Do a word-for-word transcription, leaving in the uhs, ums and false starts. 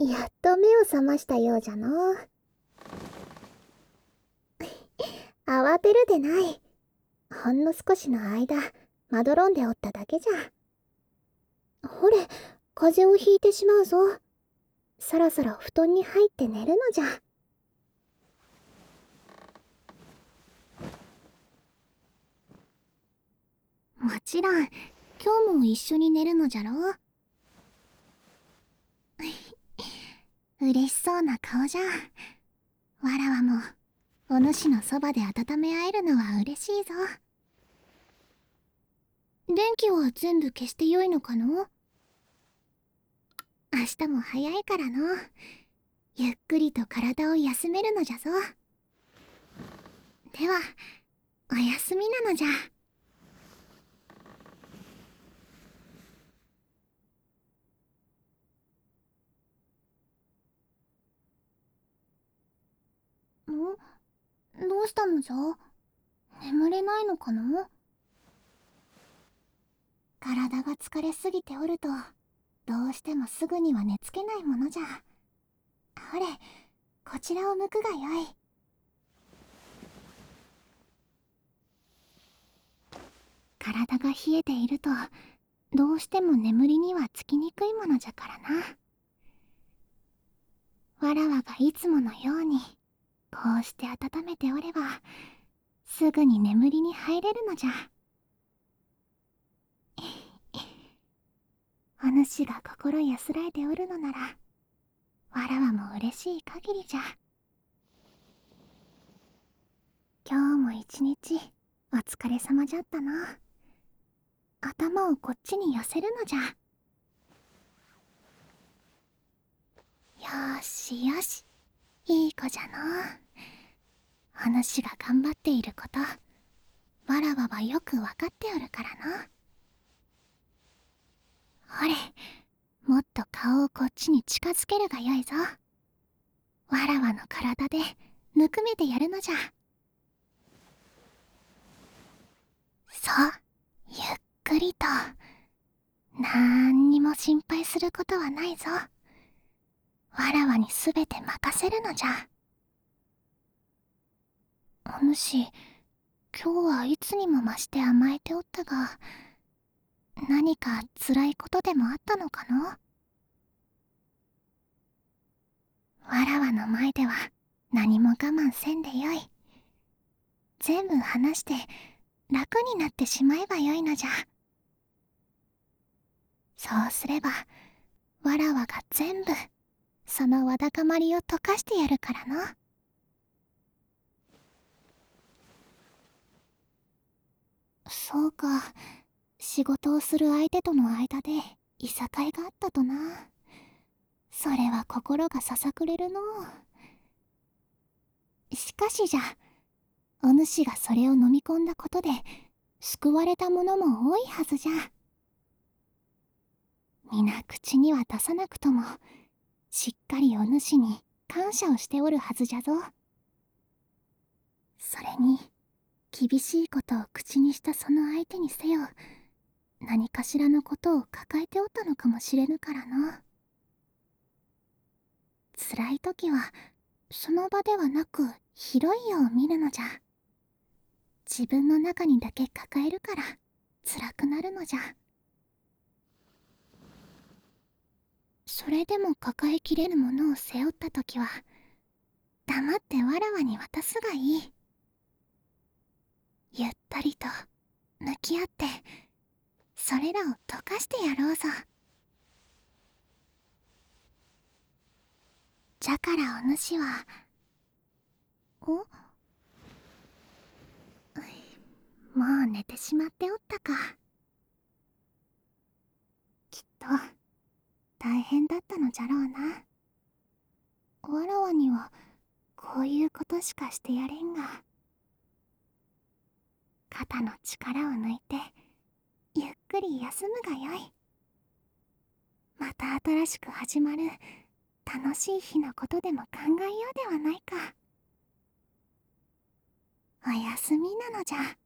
やっと目を覚ましたようじゃの。慌てるでない。ほんの少しの間、まどろんでおっただけじゃ。ほれ、風邪をひいてしまうぞ。そろそろ布団に入って寝るのじゃ。もちろん、今日も一緒に寝るのじゃろう。嬉しそうな顔じゃ。わらわも、お主のそばで温め合えるのは嬉しいぞ。電気は全部消してよいのかの？明日も早いからの。ゆっくりと体を休めるのじゃぞ。では、おやすみなのじゃ。ん？どうしたのじゃ？眠れないのかの？体が疲れすぎておると、どうしてもすぐには寝つけないものじゃ。ほれ、こちらを向くがよい。体が冷えていると、どうしても眠りにはつきにくいものじゃからな。わらわがいつものように、こうして温めておれば、すぐに眠りに入れるのじゃ。お主が心安らいでおるのなら、わらわも嬉しい限りじゃ。今日も一日お疲れ様じゃったな。頭をこっちに寄せるのじゃ。よーしよし、いい子じゃの。お主が頑張っていること、わらわはよくわかっておるからな。ほれ、もっと顔をこっちに近づけるがよいぞ。わらわの体でぬくめてやるのじゃ。そう、ゆっくりと。なんにも心配することはないぞ。わらわにすべて任せるのじゃ。お主、今日はいつにも増して甘えておったが、何か辛いことでもあったのかの？わらわの前では何も我慢せんでよい。全部話して楽になってしまえばよいのじゃ。そうすれば、わらわが全部そのわだかまりを溶かしてやるからの。そうか、仕事をする相手との間でいさかいがあったとな。それは心がささくれるのう。しかしじゃ、お主がそれを飲み込んだことで救われた者も多いはずじゃ。皆口には出さなくとも、しっかりお主に感謝をしておるはずじゃぞ。それに、厳しいことを口にしたその相手にせよ、何かしらのことを抱えておったのかもしれぬからの。辛い時はその場ではなく広いよう見るのじゃ。自分の中にだけ抱えるから辛くなるのじゃ。それでも抱えきれぬものを背負った時は、黙ってわらわに渡すがいい。ゆったりと向き合って、それらを溶かしてやろうぞ。じゃからお主は、おもう寝てしまっておったか。きっと大変だったのじゃろうな。わらわにはこういうことしかしてやれんが。肩の力を抜いてゆっくり休むがよい。また新しく始まる楽しい日のことでも考えようではないか。おやすみなのじゃ。